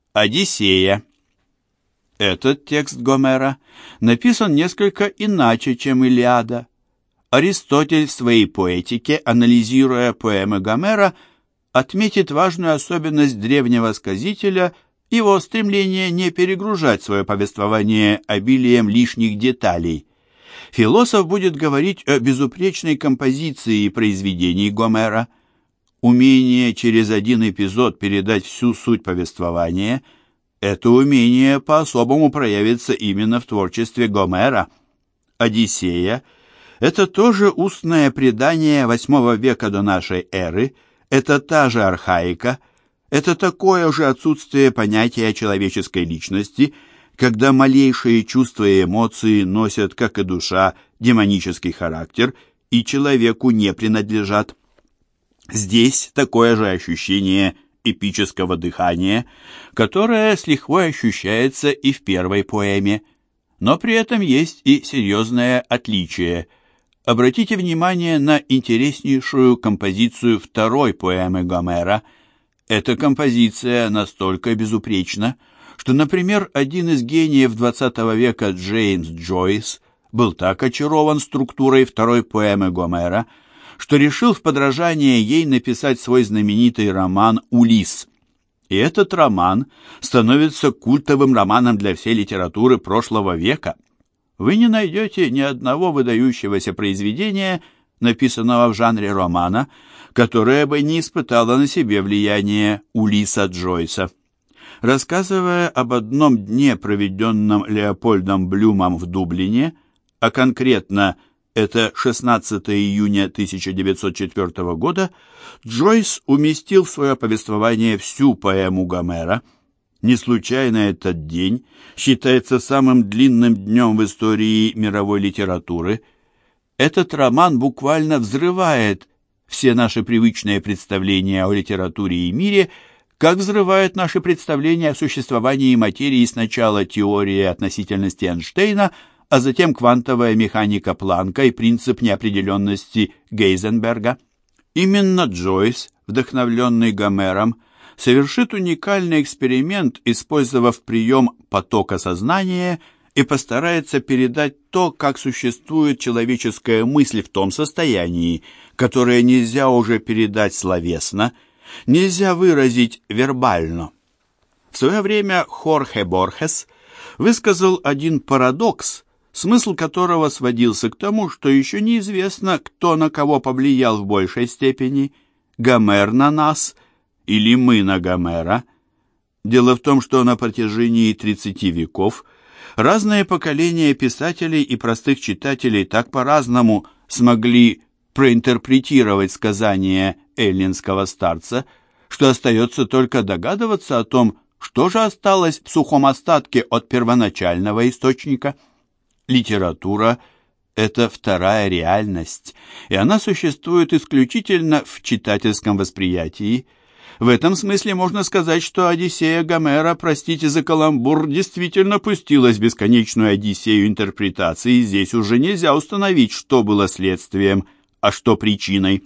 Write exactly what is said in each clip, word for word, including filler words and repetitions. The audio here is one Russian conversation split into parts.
Одиссея. Этот текст Гомера написан несколько иначе, чем Илиада. Аристотель в своей поэтике, анализируя поэмы Гомера, отметит важную особенность древнего сказителя, его стремление не перегружать свое повествование обилием лишних деталей. Философ будет говорить о безупречной композиции произведений Гомера. Умение через один эпизод передать всю суть повествования – это умение по-особому проявится именно в творчестве Гомера. Одиссея – это тоже устное предание восьмого века до нашей эры, это та же архаика, это такое же отсутствие понятия человеческой личности, когда малейшие чувства и эмоции носят, как и душа, демонический характер и человеку не принадлежат. Здесь такое же ощущение эпического дыхания, которое с лихвой ощущается и в первой поэме, но при этом есть и серьезное отличие. Обратите внимание на интереснейшую композицию второй поэмы Гомера. Эта композиция настолько безупречна, что, например, один из гениев двадцатого века Джеймс Джойс был так очарован структурой второй поэмы Гомера, что решил в подражание ей написать свой знаменитый роман «Улисс». И этот роман становится культовым романом для всей литературы прошлого века. Вы не найдете ни одного выдающегося произведения, написанного в жанре романа, которое бы не испытало на себе влияние Улисса Джойса. Рассказывая об одном дне, проведенном Леопольдом Блюмом в Дублине, а конкретно это шестнадцатого июня тысяча девятьсот четвёртого года, Джойс уместил в свое повествование всю поэму Гомера. Не случайно этот день считается самым длинным днем в истории мировой литературы. Этот роман буквально взрывает все наши привычные представления о литературе и мире, как взрывает наши представления о существовании материи сначала теория относительности Эйнштейна, а затем квантовая механика Планка и принцип неопределенности Гейзенберга. Именно Джойс, вдохновленный Гомером, совершит уникальный эксперимент, использовав прием потока сознания, и постарается передать то, как существует человеческая мысль в том состоянии, которое нельзя уже передать словесно, нельзя выразить вербально. В свое время Хорхе Борхес высказал один парадокс, смысл которого сводился к тому, что еще неизвестно, кто на кого повлиял в большей степени, Гомер на нас или мы на Гомера. Дело в том, что на протяжении тридцати веков разные поколения писателей и простых читателей так по-разному смогли проинтерпретировать сказания эллинского старца, что остается только догадываться о том, что же осталось в сухом остатке от первоначального источника. Литература – это вторая реальность, и она существует исключительно в читательском восприятии. В этом смысле можно сказать, что Одиссея Гомера, простите за каламбур, действительно пустилась в бесконечную Одиссею интерпретации, и здесь уже нельзя установить, что было следствием, а что причиной.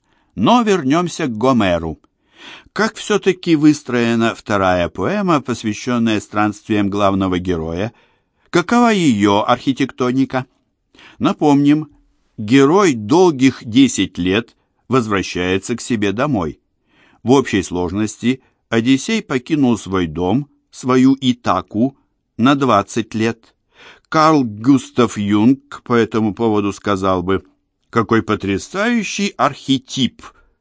Но вернемся к Гомеру. Как все-таки выстроена вторая поэма, посвященная странствиям главного героя? Какова ее архитектоника? Напомним, герой долгих десять лет возвращается к себе домой. В общей сложности Одиссей покинул свой дом, свою Итаку, на двадцать лет. Карл Густав Юнг по этому поводу сказал бы: «Какой потрясающий архетип!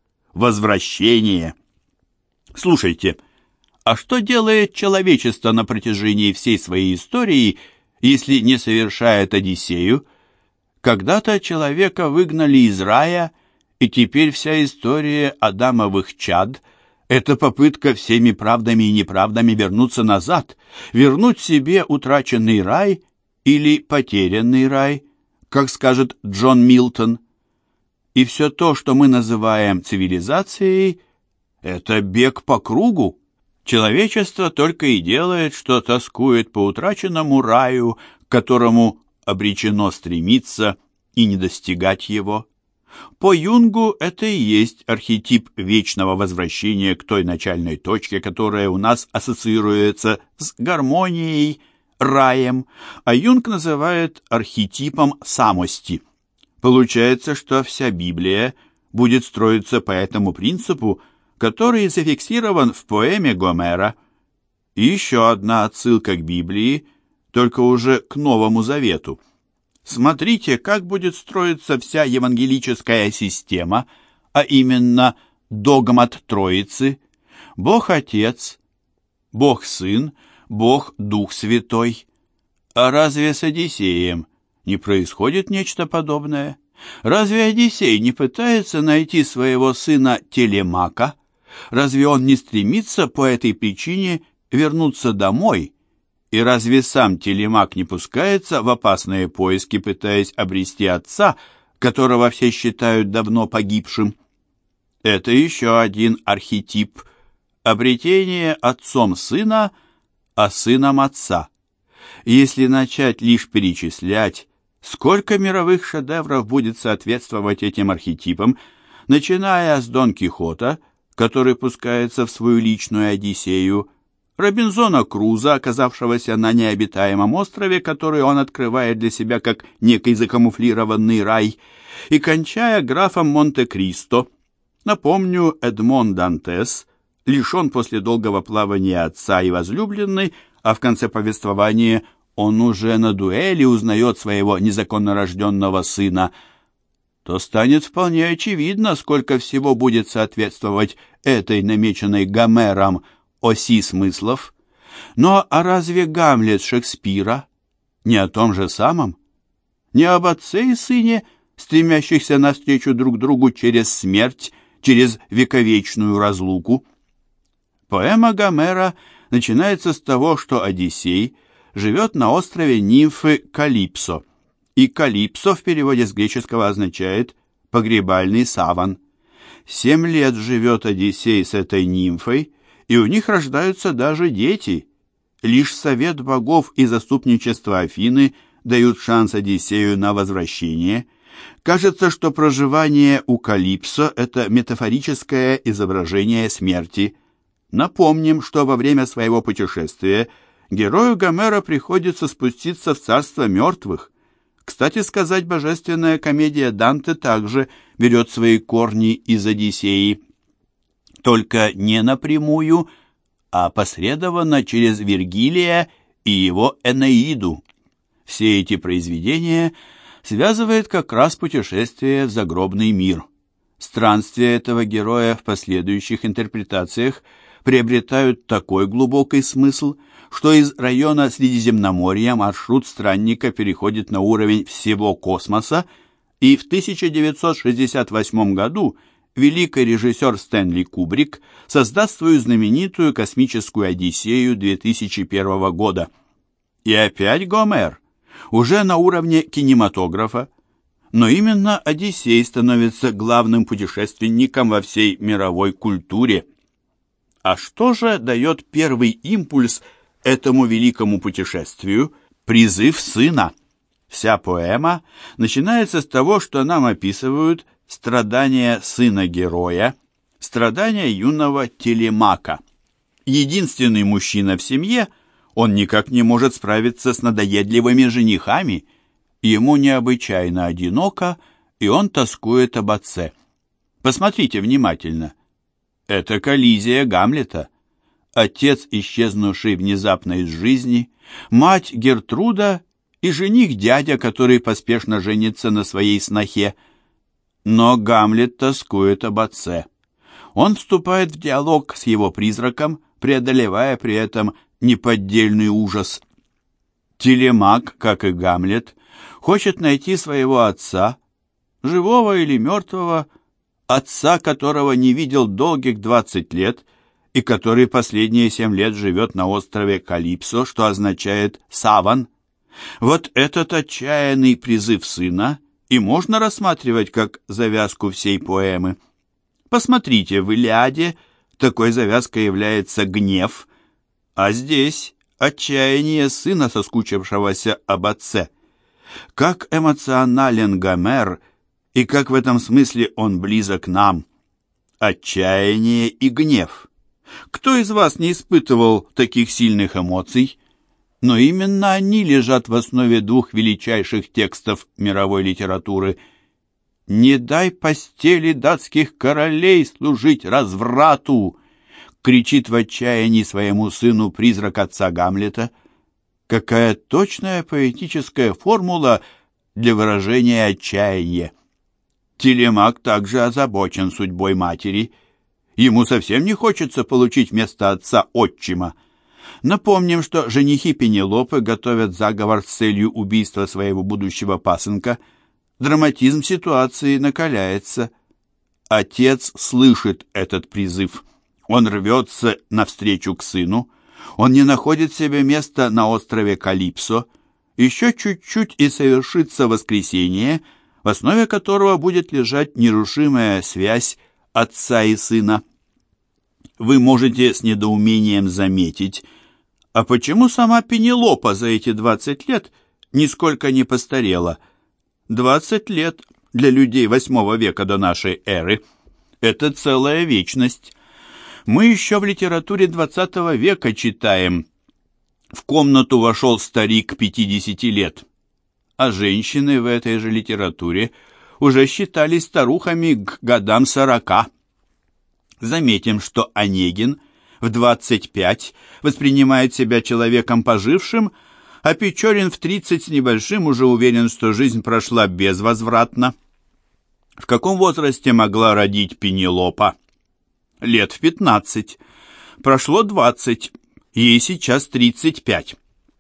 Возвращение!» Слушайте, а что делает человечество на протяжении всей своей истории, если не совершает Одиссею? Когда-то человека выгнали из рая, и теперь вся история адамовых чад – это попытка всеми правдами и неправдами вернуться назад, вернуть себе утраченный рай или потерянный рай, как скажет Джон Милтон. И все то, что мы называем цивилизацией – это бег по кругу. Человечество только и делает, что тоскует по утраченному раю, к которому обречено стремиться и не достигать его. По Юнгу это и есть архетип вечного возвращения к той начальной точке, которая у нас ассоциируется с гармонией, раем, а Юнг называет архетипом самости. Получается, что вся Библия будет строиться по этому принципу, который зафиксирован в поэме Гомера. И еще одна отсылка к Библии, только уже к Новому Завету. Смотрите, как будет строиться вся евангелическая система, а именно догмат Троицы, Бог Отец, Бог Сын, Бог Дух Святой. А разве с Одиссеем не происходит нечто подобное? Разве Одиссей не пытается найти своего сына Телемака? Разве он не стремится по этой причине вернуться домой? И разве сам Телемак не пускается в опасные поиски, пытаясь обрести отца, которого все считают давно погибшим? Это еще один архетип – обретение отцом сына, а сыном отца. Если начать лишь перечислять, сколько мировых шедевров будет соответствовать этим архетипам, начиная с Дон Кихота, который пускается в свою личную Одиссею, Робинзона Круза, оказавшегося на необитаемом острове, который он открывает для себя как некий закамуфлированный рай, и кончая графом Монте-Кристо. Напомню, Эдмон Дантес лишен после долгого плавания отца и возлюбленной, а в конце повествования он уже на дуэли узнает своего незаконно рожденного сына, то станет вполне очевидно, сколько всего будет соответствовать этой намеченной Гомером оси смыслов. Но а разве Гамлет Шекспира не о том же самом? Не об отце и сыне, стремящихся навстречу друг другу через смерть, через вековечную разлуку? Поэма Гомера начинается с того, что Одиссей живет на острове нимфы Калипсо, и Калипсо в переводе с греческого означает «погребальный саван». Семь лет живет Одиссей с этой нимфой, и у них рождаются даже дети. Лишь совет богов и заступничество Афины дают шанс Одиссею на возвращение. Кажется, что проживание у Калипсо – это метафорическое изображение смерти. Напомним, что во время своего путешествия герою Гомера приходится спуститься в царство мертвых. Кстати сказать, божественная комедия Данте также берет свои корни из Одиссеи. Только не напрямую, а посредованно через Вергилия и его Энеиду. Все эти произведения связывает как раз путешествие в загробный мир. Странствия этого героя в последующих интерпретациях приобретают такой глубокий смысл, что из района Средиземноморья маршрут странника переходит на уровень всего космоса, и в тысяча девятьсот шестьдесят восьмом году великий режиссер Стэнли Кубрик создаст свою знаменитую космическую «Одиссею» две тысячи первого года. И опять Гомер, уже на уровне кинематографа, но именно Одиссей становится главным путешественником во всей мировой культуре. А что же дает первый импульс этому великому путешествию? Призыв сына. Вся поэма начинается с того, что нам описывают страдания сына-героя, страдания юного Телемака. Единственный мужчина в семье, он никак не может справиться с надоедливыми женихами, ему необычайно одиноко, и он тоскует об отце. Посмотрите внимательно. Это коллизия Гамлета. Отец, исчезнувший внезапно из жизни, мать Гертруда и жених-дядя, который поспешно женится на своей снохе. Но Гамлет тоскует об отце. Он вступает в диалог с его призраком, преодолевая при этом неподдельный ужас. Телемак, как и Гамлет, хочет найти своего отца, живого или мертвого, отца, которого не видел долгих двадцать лет и который последние семь лет живет на острове Калипсо, что означает «саван». Вот этот отчаянный призыв сына и можно рассматривать как завязку всей поэмы. Посмотрите, в «Илиаде» такой завязкой является гнев, а здесь отчаяние сына, соскучившегося об отце. Как эмоционален Гомер и как в этом смысле он близок нам. Отчаяние и гнев. Кто из вас не испытывал таких сильных эмоций? Но именно они лежат в основе двух величайших текстов мировой литературы. «Не дай постели датских королей служить разврату!» кричит в отчаянии своему сыну призрак отца Гамлета. Какая точная поэтическая формула для выражения отчаяния! Телемак также озабочен судьбой матери. Ему совсем не хочется получить вместо отца отчима. Напомним, что женихи Пенелопы готовят заговор с целью убийства своего будущего пасынка. Драматизм ситуации накаляется. Отец слышит этот призыв. Он рвется навстречу к сыну. Он не находит себе места на острове Калипсо. Еще чуть-чуть и совершится воскресение, в основе которого будет лежать нерушимая связь отца и сына. Вы можете с недоумением заметить, а почему сама Пенелопа за эти двадцать лет нисколько не постарела? Двадцать лет для людей восьмого века до нашей эры – это целая вечность. Мы еще в литературе двадцатого века читаем: «В комнату вошел старик пятидесяти лет», а женщины в этой же литературе уже считались старухами к годам сорока. Заметим, что Онегин в двадцать пять воспринимает себя человеком пожившим, а Печорин в тридцать с небольшим уже уверен, что жизнь прошла безвозвратно. В каком возрасте могла родить Пенелопа? Лет в пятнадцать. Прошло двадцать, ей сейчас тридцать пять.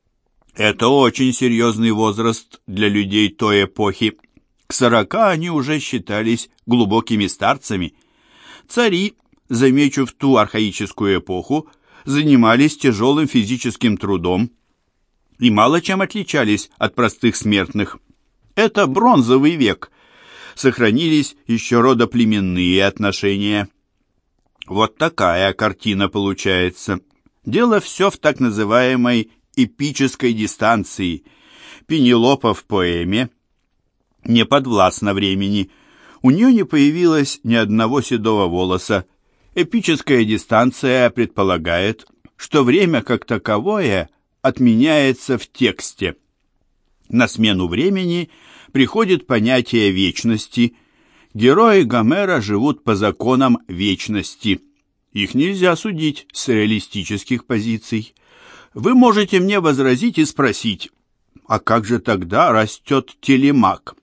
Это очень серьезный возраст для людей той эпохи. К сорока они уже считались глубокими старцами. Цари, замечу, в ту архаическую эпоху, занимались тяжелым физическим трудом и мало чем отличались от простых смертных. Это бронзовый век. Сохранились еще родоплеменные отношения. Вот такая картина получается. Дело все в так называемой эпической дистанции. Пенелопа в поэме не подвластна времени. У нее не появилось ни одного седого волоса. Эпическая дистанция предполагает, что время как таковое отменяется в тексте. На смену времени приходит понятие вечности. Герои Гомера живут по законам вечности. Их нельзя судить с реалистических позиций. Вы можете мне возразить и спросить: а как же тогда растет Телемак?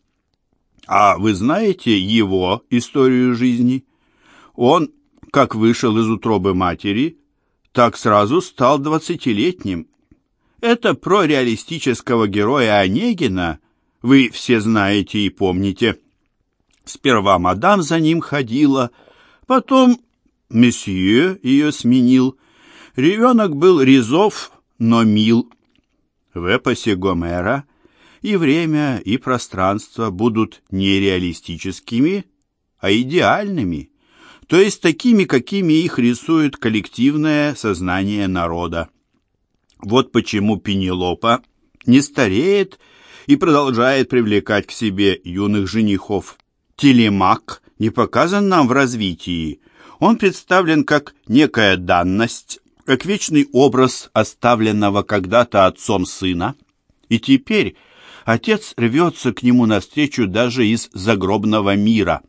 А вы знаете его историю жизни? Он, как вышел из утробы матери, так сразу стал двадцатилетним. Это про реалистического героя Онегина вы все знаете и помните. Сперва мадам за ним ходила, потом месье ее сменил. Ребенок был резов, но мил. В эпосе Гомера и время, и пространство будут не реалистическими, а идеальными, то есть такими, какими их рисует коллективное сознание народа. Вот почему Пенелопа не стареет и продолжает привлекать к себе юных женихов. Телемак не показан нам в развитии. Он представлен как некая данность, как вечный образ оставленного когда-то отцом сына, и теперь отец рвется к нему навстречу даже из загробного мира.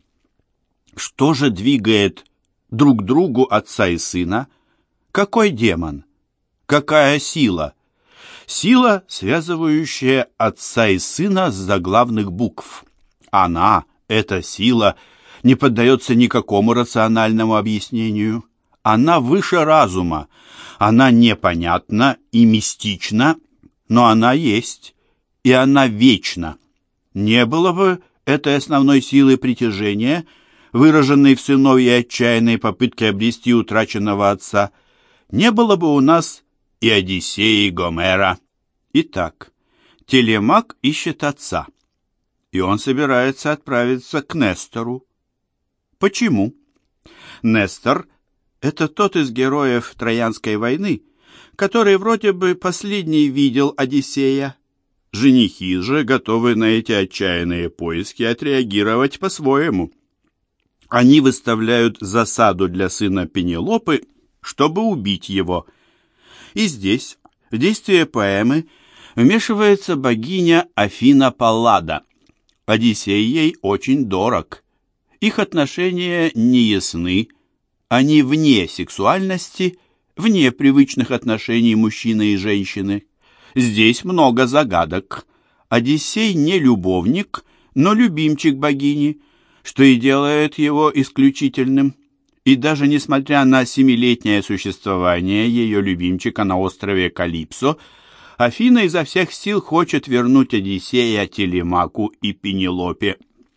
Что же двигает друг другу отца и сына? Какой демон? Какая сила? Сила, связывающая отца и сына с заглавных букв. Она, эта сила, не поддается никакому рациональному объяснению. Она выше разума, она непонятна и мистична, но она есть, и она вечна. Не было бы этой основной силы притяжения, выраженной в сыновьей отчаянной попытке обрести утраченного отца, не было бы у нас и Одиссеи Гомера. Итак, Телемак ищет отца, и он собирается отправиться к Нестору. Почему? Нестор — это тот из героев Троянской войны, который вроде бы последний видел Одиссея. Женихи же готовы на эти отчаянные поиски отреагировать по-своему. Они выставляют засаду для сына Пенелопы, чтобы убить его. И здесь, в действие поэмы, вмешивается богиня Афина Паллада. Одиссей ей очень дорог. Их отношения неясны, они вне сексуальности, вне привычных отношений мужчины и женщины. Здесь много загадок. Одиссей не любовник, но любимчик богини, что и делает его исключительным. И даже несмотря на семилетнее существование ее любимчика на острове Калипсо, Афина изо всех сил хочет вернуть Одиссея Телемаку и Пенелопе.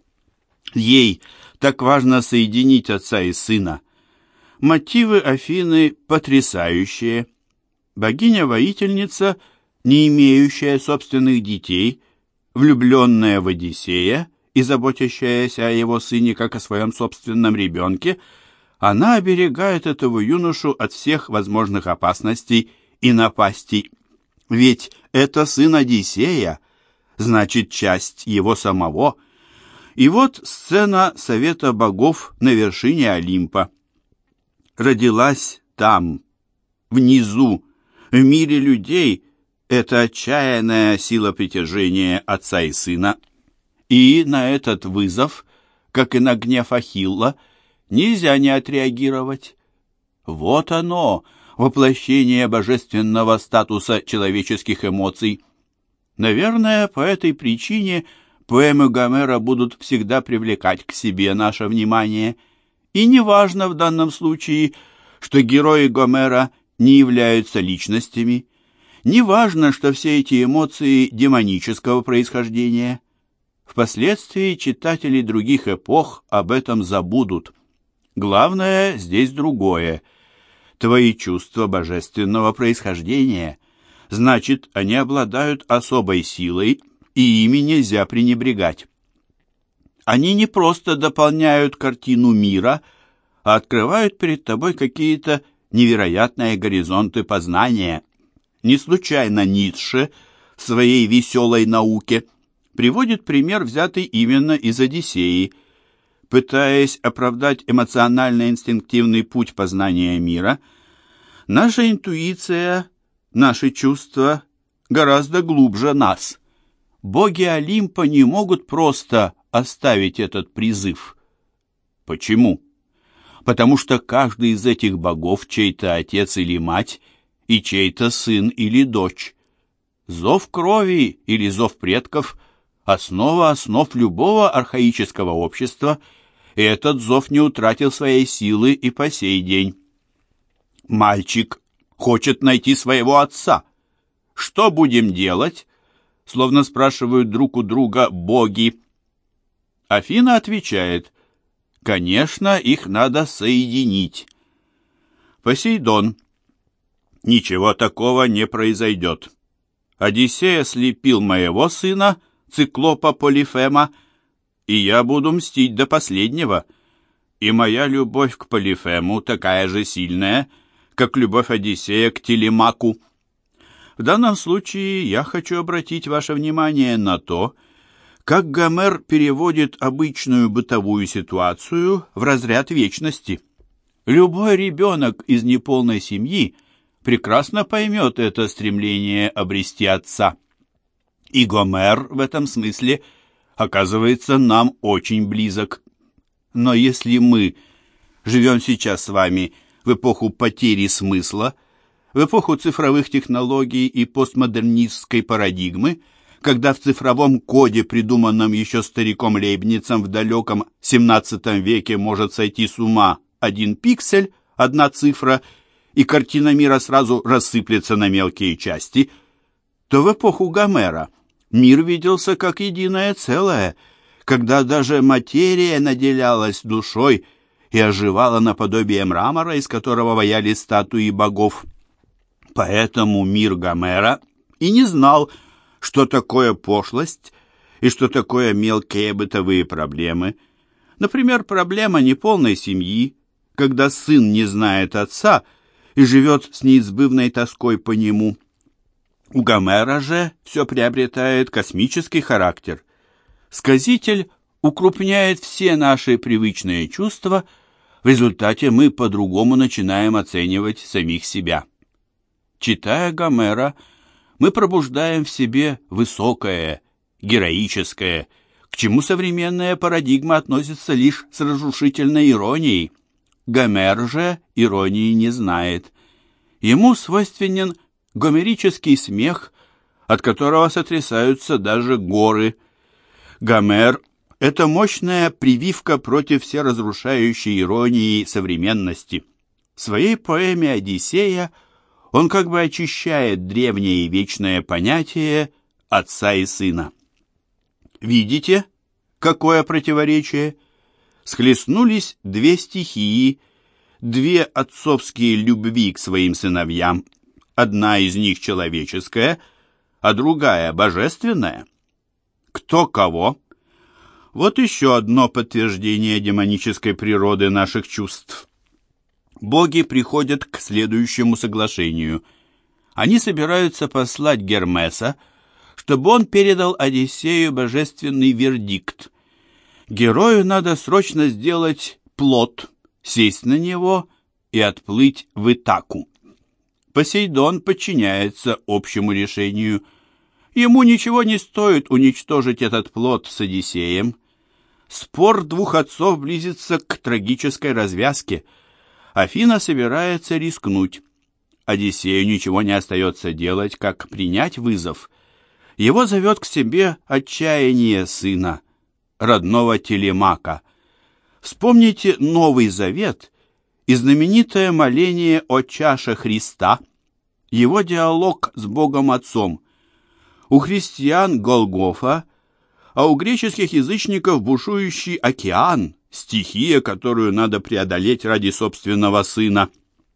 Ей так важно соединить отца и сына. Мотивы Афины потрясающие. Богиня-воительница, не имеющая собственных детей, влюбленная в Одиссея и заботящаяся о его сыне как о своем собственном ребенке, она оберегает этого юношу от всех возможных опасностей и напастей. Ведь это сын Одиссея, значит, часть его самого. И вот сцена совета богов на вершине Олимпа. Родилась там, внизу, в мире людей, эта отчаянная сила притяжения отца и сына. И на этот вызов, как и на гнев Ахилла, нельзя не отреагировать. Вот оно, воплощение божественного статуса человеческих эмоций. Наверное, по этой причине поэмы Гомера будут всегда привлекать к себе наше внимание. И неважно в данном случае, что герои Гомера не являются личностями, неважно, что все эти эмоции демонического происхождения. Впоследствии читатели других эпох об этом забудут. Главное здесь другое. Твои чувства божественного происхождения, значит, они обладают особой силой, и ими нельзя пренебрегать. Они не просто дополняют картину мира, а открывают перед тобой какие-то невероятные горизонты познания. Не случайно Ницше в своей «Веселой науке» приводит пример, взятый именно из «Одиссеи». Пытаясь оправдать эмоционально-инстинктивный путь познания мира, наша интуиция, наши чувства гораздо глубже нас. Боги Олимпа не могут просто оставить этот призыв. Почему? Потому что каждый из этих богов чей-то отец или мать и чей-то сын или дочь. Зов крови или зов предков – основа основ любого архаического общества, и этот зов не утратил своей силы и по сей день. Мальчик хочет найти своего отца. Что будем делать? Словно спрашивают друг у друга боги. Афина отвечает: конечно, их надо соединить. Посейдон: ничего такого не произойдет. Одиссей ослепил моего сына, циклопа Полифема, и я буду мстить до последнего. И моя любовь к Полифему такая же сильная, как любовь Одиссея к Телемаку. В данном случае я хочу обратить ваше внимание на то, как Гомер переводит обычную бытовую ситуацию в разряд вечности. Любой ребенок из неполной семьи прекрасно поймет это стремление обрести отца. И Гомер в этом смысле оказывается нам очень близок. Но если мы живем сейчас с вами в эпоху потери смысла, в эпоху цифровых технологий и постмодернистской парадигмы, когда в цифровом коде, придуманном еще стариком Лейбницем в далеком семнадцатом веке, может сойти с ума один пиксель, одна цифра, и картина мира сразу рассыплется на мелкие части, то в эпоху Гомера мир виделся как единое целое, когда даже материя наделялась душой и оживала наподобие мрамора, из которого ваяли статуи богов. Поэтому мир Гомера и не знал, что такое пошлость и что такое мелкие бытовые проблемы. Например, проблема неполной семьи, когда сын не знает отца и живет с неизбывной тоской по нему. У Гомера же все приобретает космический характер. Сказитель укрупняет все наши привычные чувства, в результате мы по-другому начинаем оценивать самих себя. Читая Гомера, мы пробуждаем в себе высокое, героическое, к чему современная парадигма относится лишь с разрушительной иронией. Гомер же иронии не знает. Ему свойственен гомерический смех, от которого сотрясаются даже горы. Гомер — это мощная прививка против всеразрушающей иронии современности. В своей поэме «Одиссея» он как бы очищает древнее и вечное понятие отца и сына. Видите, какое противоречие? Схлестнулись две стихии, две отцовские любви к своим сыновьям. Одна из них человеческая, а другая божественная. Кто кого? Вот еще одно подтверждение демонической природы наших чувств. Боги приходят к следующему соглашению. Они собираются послать Гермеса, чтобы он передал Одиссею божественный вердикт. Герою надо срочно сделать плот, сесть на него и отплыть в Итаку. Посейдон подчиняется общему решению. Ему ничего не стоит уничтожить этот плот с Одиссеем. Спор двух отцов близится к трагической развязке. Афина собирается рискнуть. Одиссею ничего не остается делать, как принять вызов. Его зовет к себе отчаяние сына, родного Телемака. Вспомните Новый Завет и знаменитое моление о чаше Христа, его диалог с Богом Отцом. У христиан Голгофа, а у греческих язычников бушующий океан, стихия, которую надо преодолеть ради собственного сына.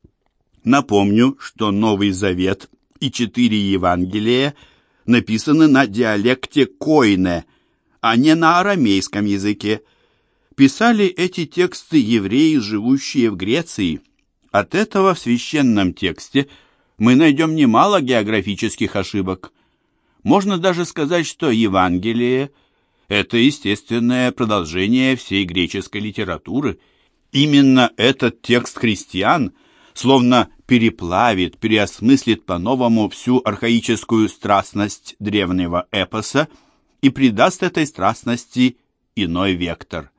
Напомню, что Новый Завет и четыре Евангелия написаны на диалекте койне, а не на арамейском языке. Писали эти тексты евреи, живущие в Греции. От этого в священном тексте мы найдем немало географических ошибок. Можно даже сказать, что Евангелие – это естественное продолжение всей греческой литературы. Именно этот текст христиан словно переплавит, переосмыслит по-новому всю архаическую страстность древнего эпоса и придаст этой страстности иной вектор.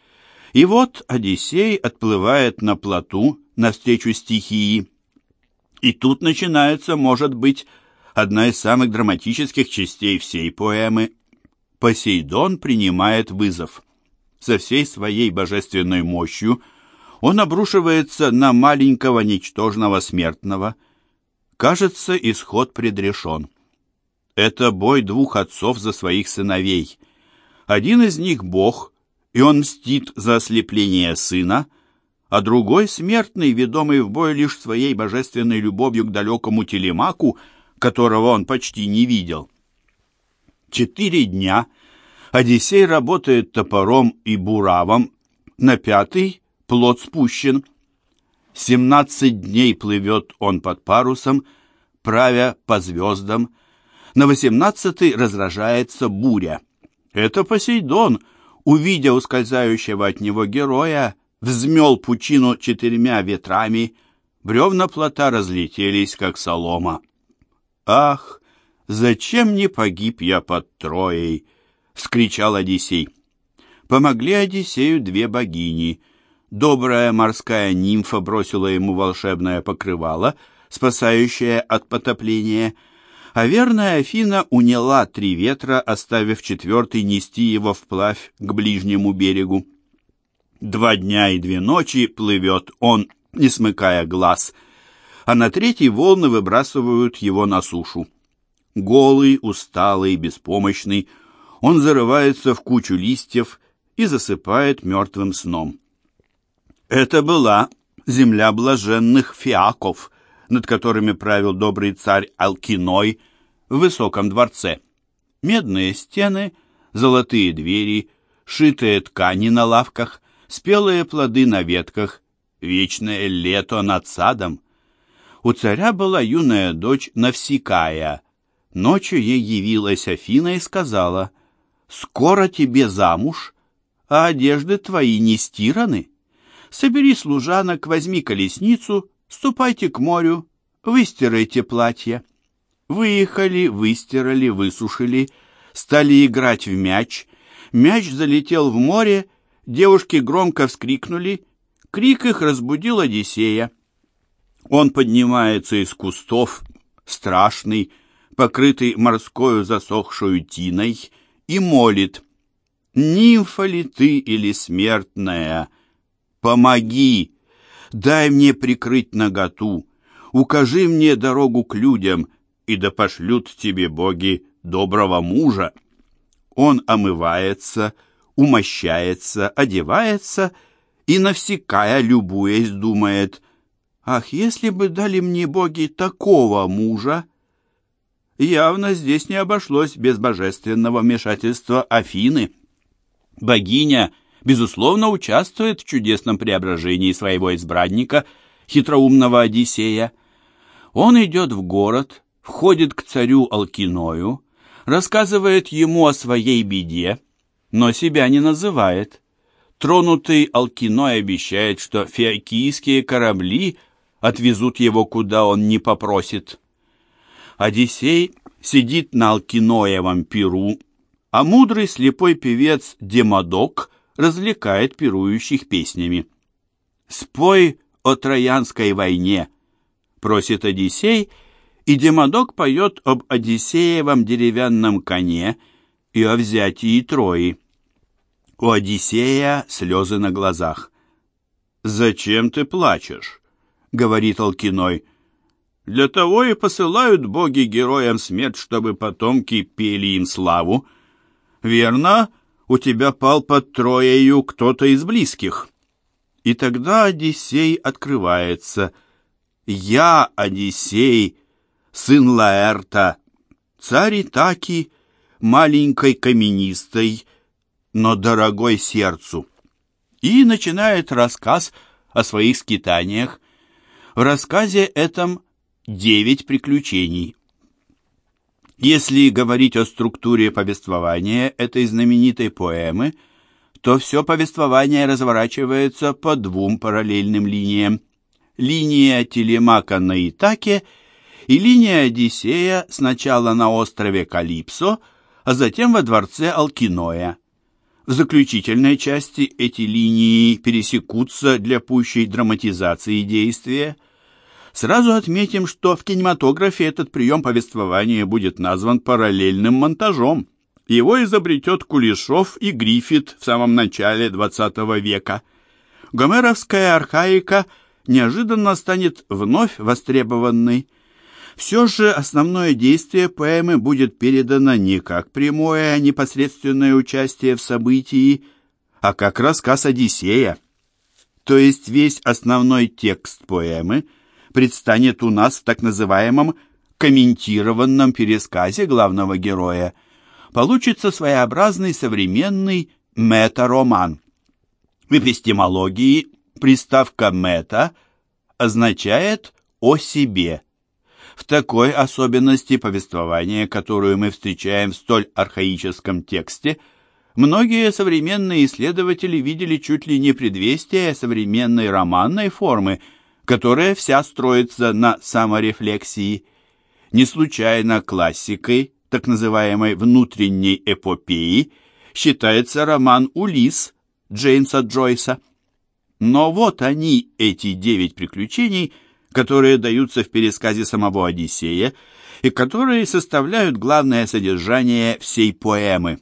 И вот Одиссей отплывает на плоту навстречу стихии. И тут начинается, может быть, одна из самых драматических частей всей поэмы. Посейдон принимает вызов. Со всей своей божественной мощью он обрушивается на маленького ничтожного смертного. Кажется, исход предрешен. Это бой двух отцов за своих сыновей. Один из них Бог, и он мстит за ослепление сына, а другой смертный, ведомый в бой лишь своей божественной любовью к далекому Телемаку, которого он почти не видел. Четыре дня Одиссей работает топором и буравом, на пятый плот спущен. Семнадцать дней плывет он под парусом, правя по звездам. На восемнадцатый разражается буря. Это Посейдон, увидя ускользающего от него героя, взмел пучину четырьмя ветрами, бревна плота разлетелись, как солома. «Ах, зачем не погиб я под Троей?» — вскричал Одиссей. Помогли Одиссею две богини. Добрая морская нимфа бросила ему волшебное покрывало, спасающее от потопления, а верная Афина уняла три ветра, оставив четвертый нести его вплавь к ближнему берегу. Два дня и две ночи плывет он, не смыкая глаз, а на третий волны выбрасывают его на сушу. Голый, усталый, беспомощный, он зарывается в кучу листьев и засыпает мертвым сном. Это была земля блаженных фиаков, над которыми правил добрый царь Алкиной в высоком дворце. Медные стены, золотые двери, шитые ткани на лавках, спелые плоды на ветках, вечное лето над садом. У царя была юная дочь Навсикая, Ночью ей явилась Афина и сказала: «Скоро тебе замуж, а одежды твои не стираны. Собери служанок, возьми колесницу, ступайте к морю, выстирайте платье». Выехали, выстирали, высушили, стали играть в мяч. Мяч залетел в море, девушки громко вскрикнули. Крик их разбудил Одиссея. Он поднимается из кустов, страшный, покрытый морскою засохшую тиной, и молит: «Нимфа ли ты или смертная? Помоги, дай мне прикрыть наготу, укажи мне дорогу к людям, и да пошлют тебе боги доброго мужа». Он омывается, умощается, одевается и, навсекая, любуясь, думает: «Ах, если бы дали мне боги такого мужа!» Явно здесь не обошлось без божественного вмешательства Афины. Богиня, безусловно, участвует в чудесном преображении своего избранника, хитроумного Одиссея. Он идет в город, входит к царю Алкиною, рассказывает ему о своей беде, но себя не называет. Тронутый Алкиной обещает, что фиокийские корабли отвезут его, куда он не попросит. Одиссей сидит на Алкиноевом пиру, а мудрый слепой певец Демодок развлекает пирующих песнями. «Спой о Троянской войне», — просит Одиссей, и Демодок поет об Одиссеевом деревянном коне и о взятии Трои. У Одиссея слезы на глазах. «Зачем ты плачешь?» — говорит Алкиной. «Для того и посылают боги героям смерть, чтобы потомки пели им славу. Верно, у тебя пал под Троею кто-то из близких». И тогда Одиссей открывается. «Я, Одиссей, сын Лаэрта, царь Итаки, маленькой каменистой, но дорогой сердцу». И начинает рассказ о своих скитаниях. В рассказе этом девять приключений. Если говорить о структуре повествования этой знаменитой поэмы, то все повествование разворачивается по двум параллельным линиям. Линия Телемака на Итаке и линия Одиссея сначала на острове Калипсо, а затем во дворце Алкиноя. В заключительной части эти линии пересекутся для пущей драматизации действия. Сразу отметим, что в кинематографе этот прием повествования будет назван параллельным монтажом. Его изобретет Кулешов и Гриффит в самом начале двадцатого века. Гомеровская архаика неожиданно станет вновь востребованной. Все же основное действие поэмы будет передано не как прямое непосредственное участие в событии, а как рассказ Одиссея. То есть весь основной текст поэмы предстанет у нас в так называемом комментированном пересказе главного героя. Получится своеобразный современный мета-роман. В эпистемологии приставка «мета» означает «о себе». В такой особенности повествования, которую мы встречаем в столь архаическом тексте, многие современные исследователи видели чуть ли не предвестие современной романной формы, которая вся строится на саморефлексии. Не случайно классикой так называемой внутренней эпопеи считается роман «Улисс» Джеймса Джойса. Но вот они, эти девять приключений, которые даются в пересказе самого Одиссея и которые составляют главное содержание всей поэмы.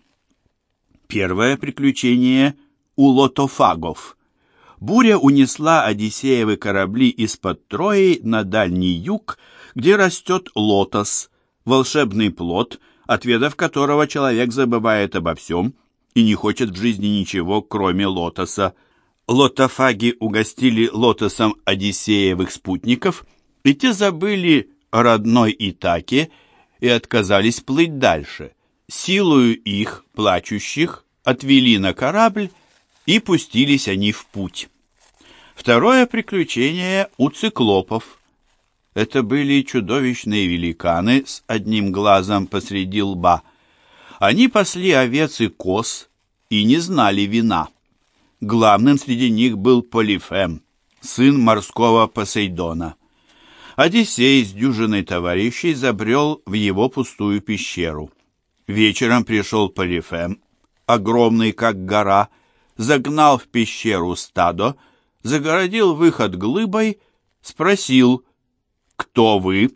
Первое приключение у лотофагов. Буря унесла Одиссеевы корабли из-под Трои на дальний юг, где растет лотос, волшебный плод, отведав которого человек забывает обо всем и не хочет в жизни ничего, кроме лотоса. Лотофаги угостили лотосом Одиссеевых спутников, и те забыли о родной Итаке и отказались плыть дальше. Силою их, плачущих, отвели на корабль, и пустились они в путь. Второе приключение у циклопов. Это были чудовищные великаны с одним глазом посреди лба. Они пасли овец и коз и не знали вина. Главным среди них был Полифем, сын морского Посейдона. Одиссей с дюжиной товарищей забрел в его пустую пещеру. Вечером пришел Полифем, огромный как гора, загнал в пещеру стадо, загородил выход глыбой, спросил: «Кто вы?»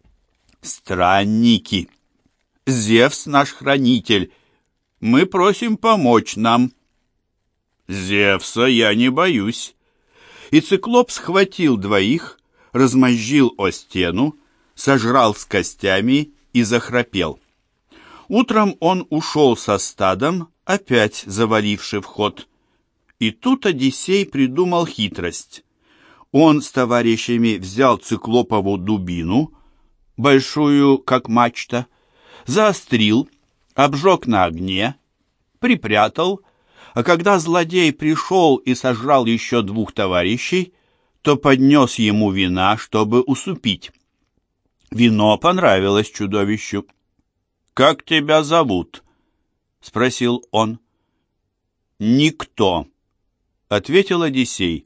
«Странники. Зевс наш хранитель. Мы просим помочь нам». «Зевса я не боюсь». И циклоп схватил двоих, размозжил о стену, сожрал с костями и захрапел. Утром он ушел со стадом, опять заваливший вход. И тут Одиссей придумал хитрость. Он с товарищами взял циклопову дубину, большую, как мачта, заострил, обжег на огне, припрятал, а когда злодей пришел и сожрал еще двух товарищей, то поднес ему вина, чтобы усыпить. Вино понравилось чудовищу. «Как тебя зовут?» — спросил он. «Никто», — ответил Одиссей.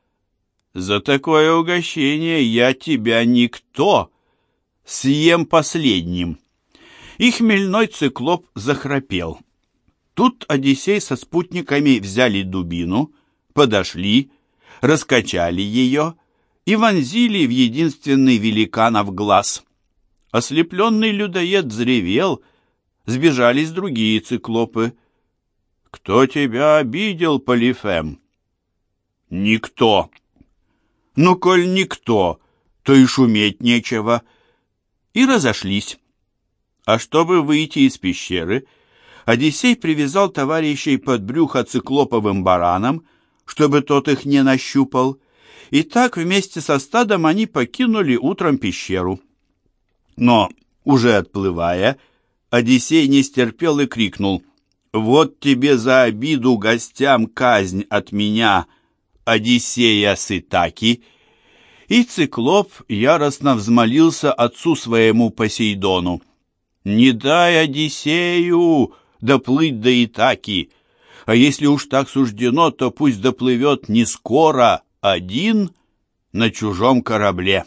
«За такое угощение я тебя никто съем последним». И хмельной циклоп захрапел. Тут Одиссей со спутниками взяли дубину, подошли, раскачали ее и вонзили в единственный великанов глаз. Ослепленный людоед взревел, сбежались другие циклопы. «Кто тебя обидел, Полифем?» «Никто». «Ну, коль никто, то и шуметь нечего». И разошлись. А чтобы выйти из пещеры, Одиссей привязал товарищей под брюхо циклоповым бараном, чтобы тот их не нащупал, и так вместе со стадом они покинули утром пещеру. Но, уже отплывая, Одиссей не стерпел и крикнул: «Вот тебе за обиду гостям казнь от меня, Одиссея с Итаки!» И циклоп яростно взмолился отцу своему Посейдону: «Не дай Одиссею доплыть до Итаки, а если уж так суждено, то пусть доплывет не скоро, один, на чужом корабле».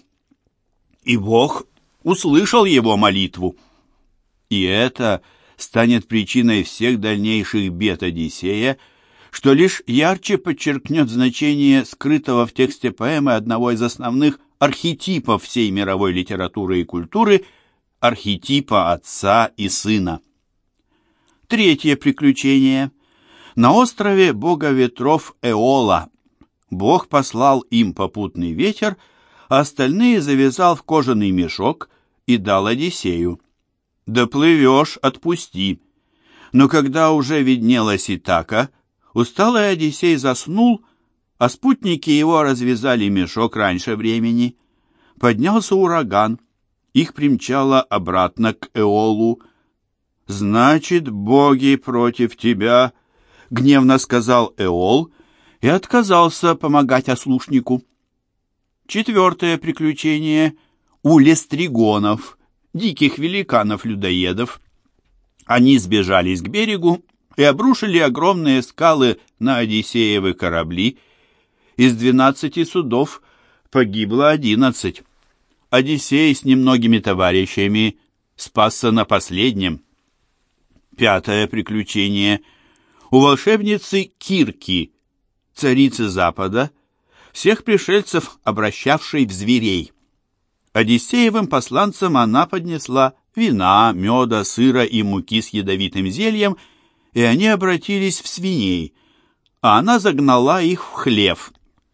И Бог услышал его молитву. И это станет причиной всех дальнейших бед Одиссея, что лишь ярче подчеркнет значение скрытого в тексте поэмы одного из основных архетипов всей мировой литературы и культуры – архетипа отца и сына. Третье приключение. На острове бога ветров Эола Бог послал им попутный ветер, а остальные завязал в кожаный мешок и дал Одиссею. «Доплывешь, отпусти». Но когда уже виднелась Итака, усталый Одиссей заснул, а спутники его развязали мешок раньше времени. Поднялся ураган, их примчало обратно к Эолу. «Значит, боги против тебя», — гневно сказал Эол и отказался помогать ослушнику. Четвертое приключение у лестригонов, диких великанов-людоедов. Они сбежались к берегу и обрушили огромные скалы на Одиссеевы корабли. Из двенадцати судов погибло одиннадцать. Одиссей с немногими товарищами спасся на последнем. Пятое приключение. У волшебницы Кирки, царицы Запада, всех пришельцев обращавшей в зверей. Одиссеевым посланцам она поднесла вина, меда, сыра и муки с ядовитым зельем, и они обратились в свиней, а она загнала их в хлев.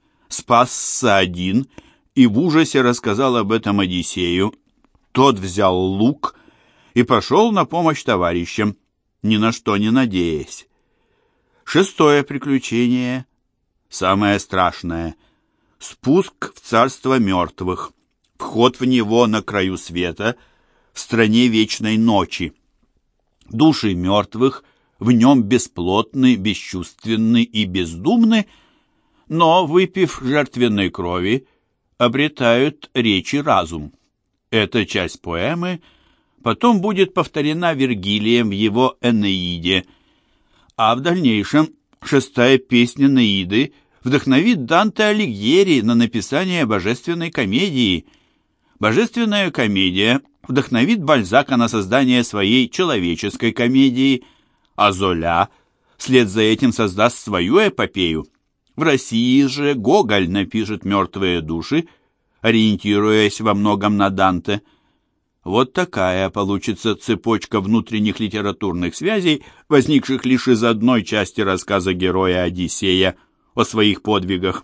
Спасся один и в ужасе рассказал об этом Одиссею. Тот взял лук и пошел на помощь товарищам, ни на что не надеясь. Шестое приключение, самое страшное. Спуск в царство мертвых, вход в него на краю света, в стране вечной ночи. Души мертвых в нем бесплотны, бесчувственны и бездумны, но, выпив жертвенной крови, обретают речь и разум. Эта часть поэмы потом будет повторена Вергилием в его «Энеиде», а в дальнейшем шестая песня «Энеиды» вдохновит Данте Алигьери на написание божественной комедии. Божественная комедия вдохновит Бальзака на создание своей человеческой комедии, а Золя вслед за этим создаст свою эпопею. В России же Гоголь напишет «Мертвые души», ориентируясь во многом на Данте. Вот такая получится цепочка внутренних литературных связей, возникших лишь из одной части рассказа героя Одиссея о своих подвигах.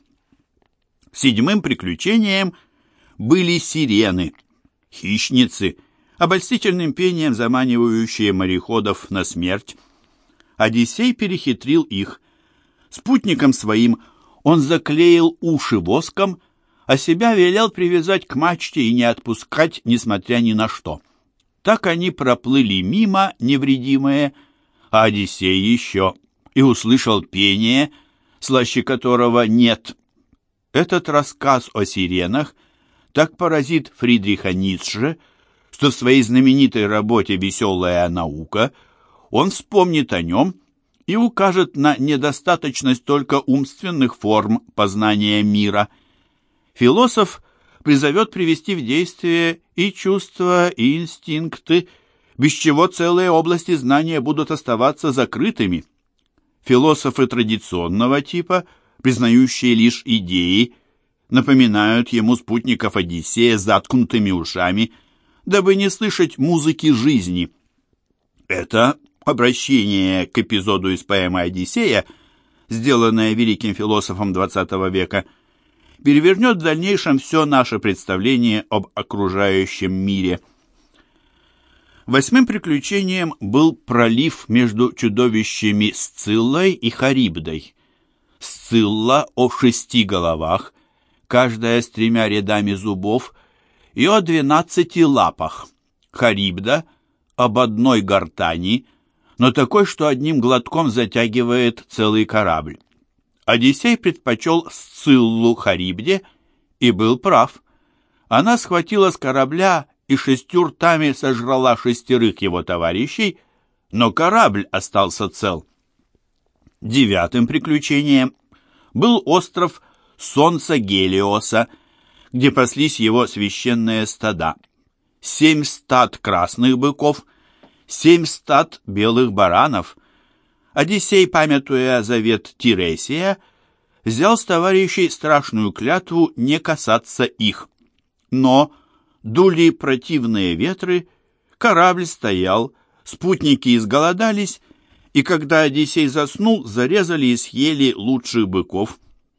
Седьмым приключением были сирены, хищницы, обольстительным пением заманивающие мореходов на смерть. Одиссей перехитрил их. Спутником своим он заклеил уши воском, а себя велел привязать к мачте и не отпускать, несмотря ни на что. Так они проплыли мимо, невредимые, а Одиссей еще и услышал пение, слаще которого нет. Этот рассказ о сиренах так поразит Фридриха Ницше, что в своей знаменитой работе «Веселая наука» он вспомнит о нем и укажет на недостаточность только умственных форм познания мира. Философ призовет привести в действие и чувства, и инстинкты, без чего целые области знания будут оставаться закрытыми. Философы традиционного типа, признающие лишь идеи, напоминают ему спутников Одиссея с заткнутыми ушами, дабы не слышать музыки жизни. Это обращение к эпизоду из поэмы «Одиссея», сделанное великим философом двадцатого века, перевернет в дальнейшем все наше представление об окружающем мире. Восьмым приключением был пролив между чудовищами Сциллой и Харибдой. Сцилла о шести головах, каждая с тремя рядами зубов, и о двенадцати лапах. Харибда об одной гортани, но такой, что одним глотком затягивает целый корабль. Одиссей предпочел Сциллу Харибде и был прав. Она схватила с корабля и шестью ртами сожрала шестерых его товарищей, но корабль остался цел. Девятым приключением был остров Солнца Гелиоса, где паслись его священные стада. Семь стад красных быков, семь стад белых баранов. Одиссей, памятуя завет Тиресия, взял с товарищей страшную клятву не касаться их. Но дули противные ветры, корабль стоял, спутники изголодались, и когда Одиссей заснул, зарезали и съели лучших быков.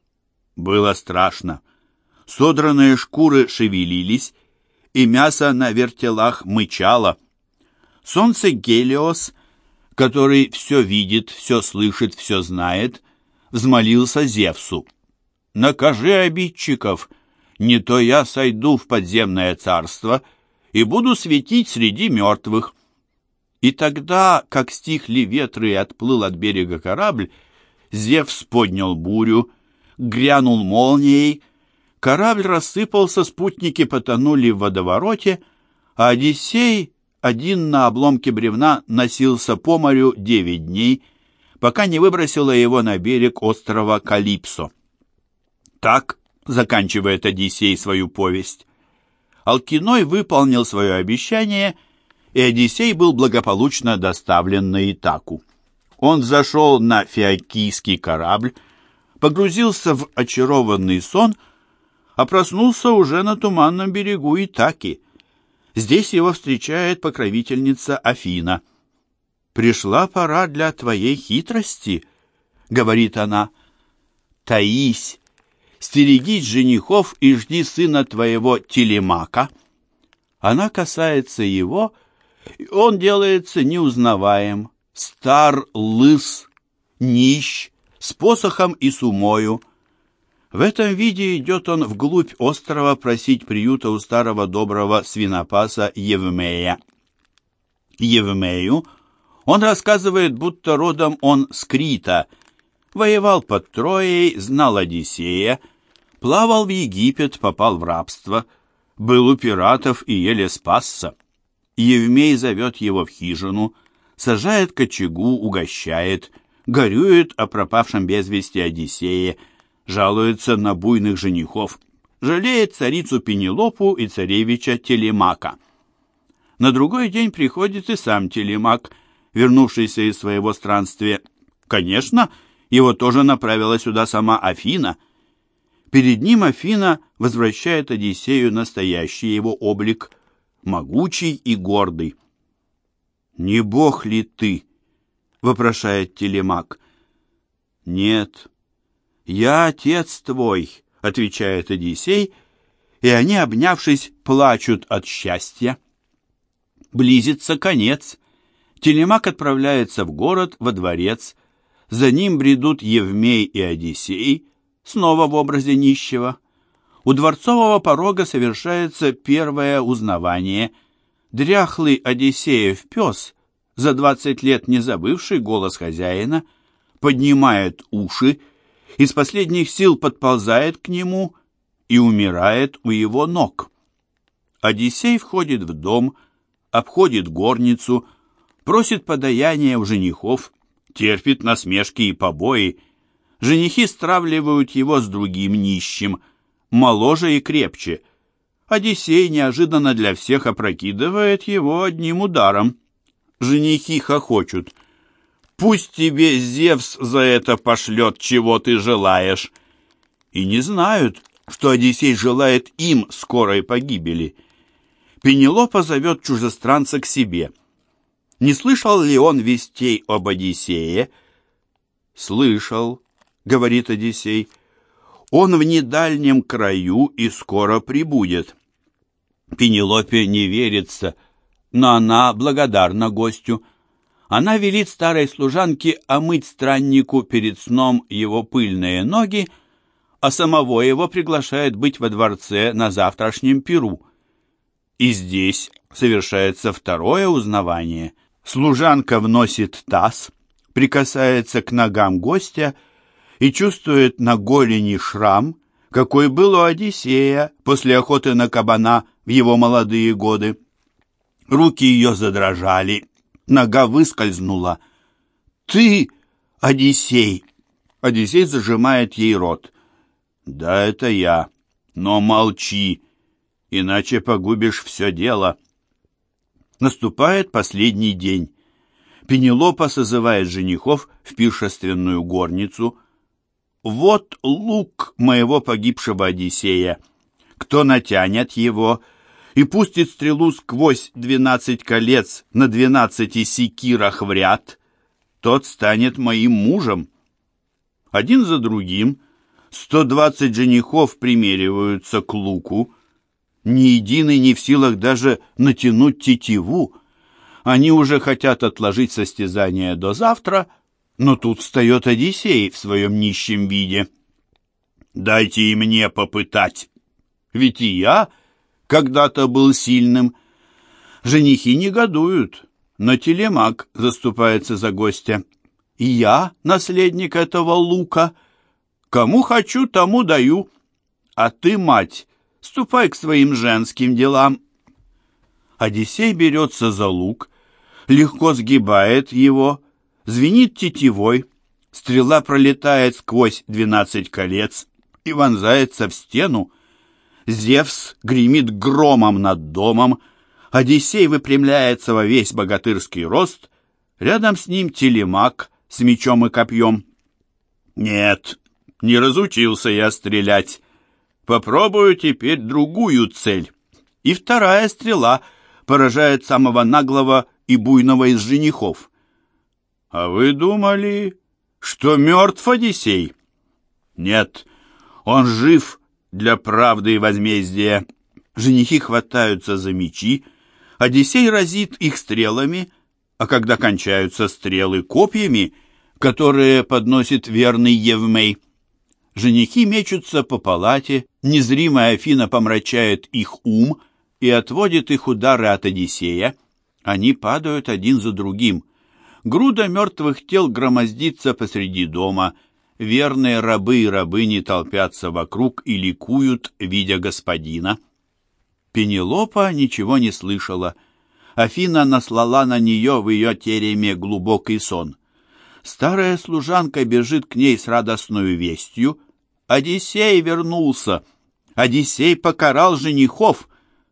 Было страшно. Содранные шкуры шевелились, и мясо на вертелах мычало. Солнце Гелиос, который все видит, все слышит, все знает, взмолился Зевсу: «Накажи обидчиков, не то я сойду в подземное царство и буду светить среди мертвых». И тогда, как стихли ветры и отплыл от берега корабль, Зевс поднял бурю, грянул молнией, корабль рассыпался, спутники потонули в водовороте, а Одиссей один на обломке бревна носился по морю девять дней, пока не выбросило его на берег острова Калипсо. Так заканчивает Одиссей свою повесть. Алкиной выполнил свое обещание, и Одиссей был благополучно доставлен на Итаку. Он взошел на фиокийский корабль, погрузился в очарованный сон, а проснулся уже на туманном берегу Итаки. Здесь его встречает покровительница Афина. «Пришла пора для твоей хитрости», — говорит она. «Таись, стерегись женихов и жди сына твоего Телемака». Она касается его, и он делается неузнаваем, стар, лыс, нищ, с посохом и с умою. В этом виде идет он вглубь острова просить приюта у старого доброго свинопаса Евмея. Евмею он рассказывает, будто родом он с Крита, воевал под Троей, знал Одиссея, Плавал в Египет, попал в рабство, был у пиратов и еле спасся. Евмей зовет его в хижину, сажает к очагу, угощает, горюет о пропавшем без вести Одиссее, жалуется на буйных женихов, жалеет царицу Пенелопу и царевича Телемака. На другой день приходит и сам Телемак, вернувшийся из своего странствия. Конечно, его тоже направила сюда сама Афина. Перед ним Афина возвращает Одиссею настоящий его облик, могучий и гордый. «Не бог ли ты?» — вопрошает Телемак. «Нет, я отец твой», — отвечает Одиссей, и они, обнявшись, плачут от счастья. Близится конец. Телемак отправляется в город, во дворец. За ним бредут Евмей и Одиссей, снова в образе нищего. У дворцового порога совершается первое узнавание. Дряхлый Одиссеев пес, за двадцать лет не забывший голос хозяина, поднимает уши, из последних сил подползает к нему и умирает у его ног. Одиссей входит в дом, обходит горницу, просит подаяния у женихов, терпит насмешки и побои. Женихи стравливают его с другим нищим, моложе и крепче. Одиссей неожиданно для всех опрокидывает его одним ударом. Женихи хохочут. «Пусть тебе Зевс за это пошлет, чего ты желаешь!» И не знают, что Одиссей желает им скорой погибели. Пенелопа зовет чужестранца к себе. Не слышал ли он вестей об Одиссее? «Слышал», — говорит Одиссей. «Он в недальнем краю и скоро прибудет». Пенелопе не верится, но она благодарна гостю. Она велит старой служанке омыть страннику перед сном его пыльные ноги, а самого его приглашает быть во дворце на завтрашнем пиру. И здесь совершается второе узнавание. Служанка вносит таз, прикасается к ногам гостя и чувствует на голени шрам, какой был у Одиссея после охоты на кабана в его молодые годы. Руки ее задрожали, нога выскользнула. «Ты, Одиссей!» Одиссей зажимает ей рот. «Да, это я, но молчи, иначе погубишь все дело». Наступает последний день. Пенелопа созывает женихов в пиршественную горницу. «Вот лук моего погибшего Одиссея. Кто натянет его и пустит стрелу сквозь двенадцать колец на двенадцати секирах в ряд, тот станет моим мужем». Один за другим сто двадцать женихов примериваются к луку. Ни единый не в силах даже натянуть тетиву. Они уже хотят отложить состязание до завтра, но тут встает Одиссей в своем нищем виде. «Дайте и мне попытать, ведь и я когда-то был сильным». Женихи негодуют, но Телемак заступается за гостя. «И я наследник этого лука. Кому хочу, тому даю. А ты, мать, ступай к своим женским делам». Одиссей берется за лук, легко сгибает его, звенит тетивой, стрела пролетает сквозь двенадцать колец и вонзается в стену. Зевс гремит громом над домом, Одиссей выпрямляется во весь богатырский рост, рядом с ним Телемак с мечом и копьем. «Нет, не разучился я стрелять. Попробую теперь другую цель». И вторая стрела поражает самого наглого и буйного из женихов. «А вы думали, что мертв Одиссей?» «Нет, он жив для правды и возмездия». Женихи хватаются за мечи, Одиссей разит их стрелами, а когда кончаются стрелы, копьями, которые подносит верный Евмей. Женихи мечутся по палате, незримая Афина помрачает их ум и отводит их удары от Одиссея. Они падают один за другим. Груда мертвых тел громоздится посреди дома. верные рабы и рабыни толпятся вокруг и ликуют, видя господина. Пенелопа ничего не слышала. Афина наслала на нее в ее тереме глубокий сон. Старая служанка бежит к ней с радостной вестью. «Одиссей вернулся! Одиссей покарал женихов!»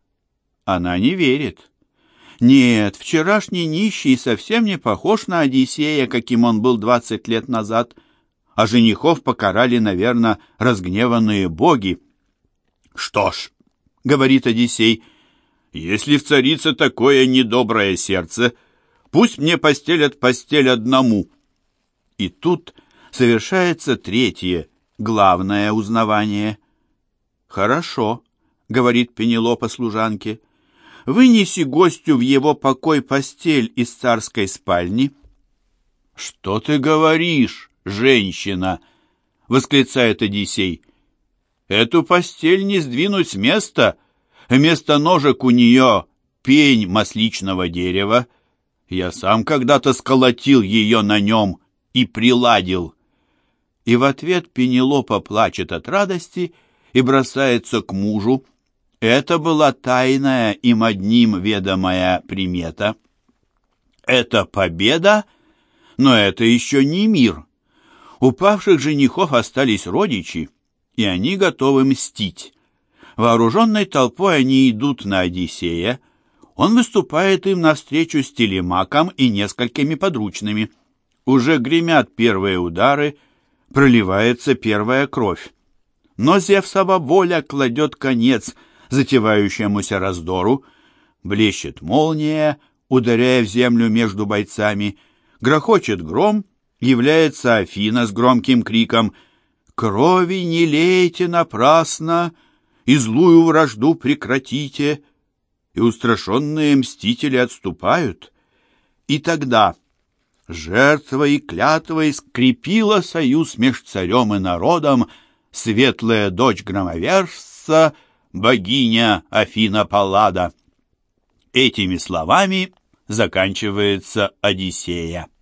Она не верит. Нет, вчерашний нищий совсем не похож на Одиссея, каким он был двадцать лет назад, а женихов покарали, наверное, разгневанные боги. «Что ж, — говорит Одиссей, — если в царице такое недоброе сердце, пусть мне постелят постель одному». И тут совершается третье, главное узнавание. «Хорошо, — говорит Пенелопа служанке, — вынеси гостю в его покой постель из царской спальни». «Что ты говоришь, женщина?» — восклицает Одиссей. «Эту постель не сдвинуть с места. Вместо ножек у нее пень масличного дерева. Я сам когда-то сколотил ее на нем и приладил». И в ответ Пенелопа плачет от радости и бросается к мужу. Это была тайная, им одним ведомая примета. Это победа, но это еще не мир. У павших женихов остались родичи, и они готовы мстить. Вооруженной толпой они идут на Одиссея. Он выступает им навстречу с Телемаком и несколькими подручными. Уже гремят первые удары, проливается первая кровь. Но Зевсова воля кладет конец затевающемуся раздору. Блещет молния, ударяя в землю между бойцами. Грохочет гром, является Афина с громким криком: «Крови не лейте напрасно, и злую вражду прекратите!» И устрашенные мстители отступают. И тогда жертвой и клятвой скрепила союз меж царем и народом светлая дочь громовержца, богиня Афина Паллада. Этими словами заканчивается Одиссея.